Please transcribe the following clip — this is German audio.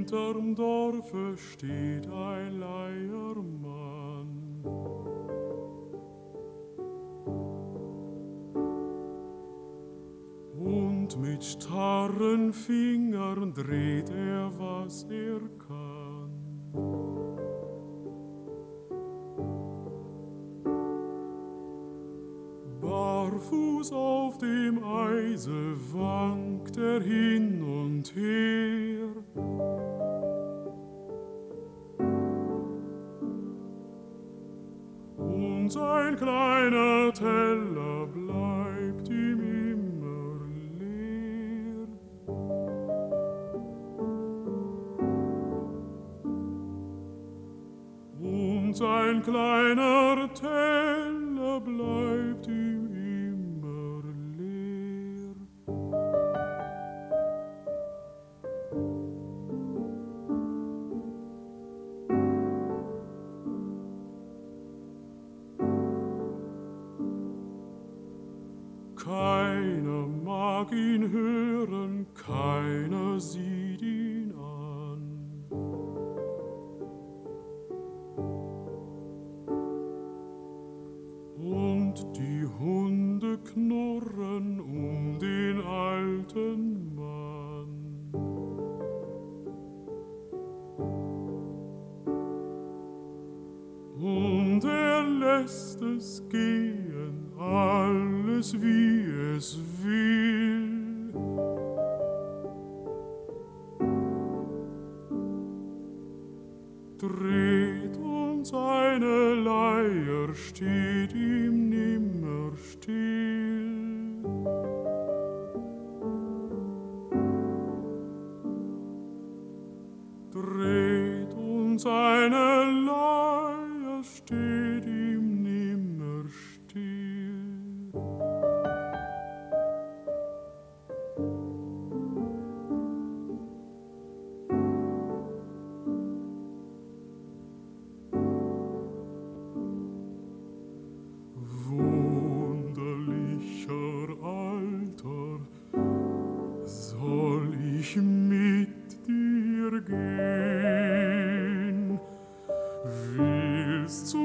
hinterm Dorfe steht ein Leiermann. Und mit starren Fingern dreht er, was er kann. Barfuß auf dem Eise wankt er hin und her. Und sein kleiner Teller bleibt ihm immer leer. Und sein kleiner Teller bleibt ihm immer leer. Keiner mag ihn hören, keiner sieht ihn an. Und die Hunde knurren um den alten Mann. Und er lässt es gehen, alles wie es will. Dreht und seine Leier steht ihm nimmer still. Dreht und seine Leier steht ihm nimmer still. Wunderlicher Alter, soll ich mit dir gehen? Willst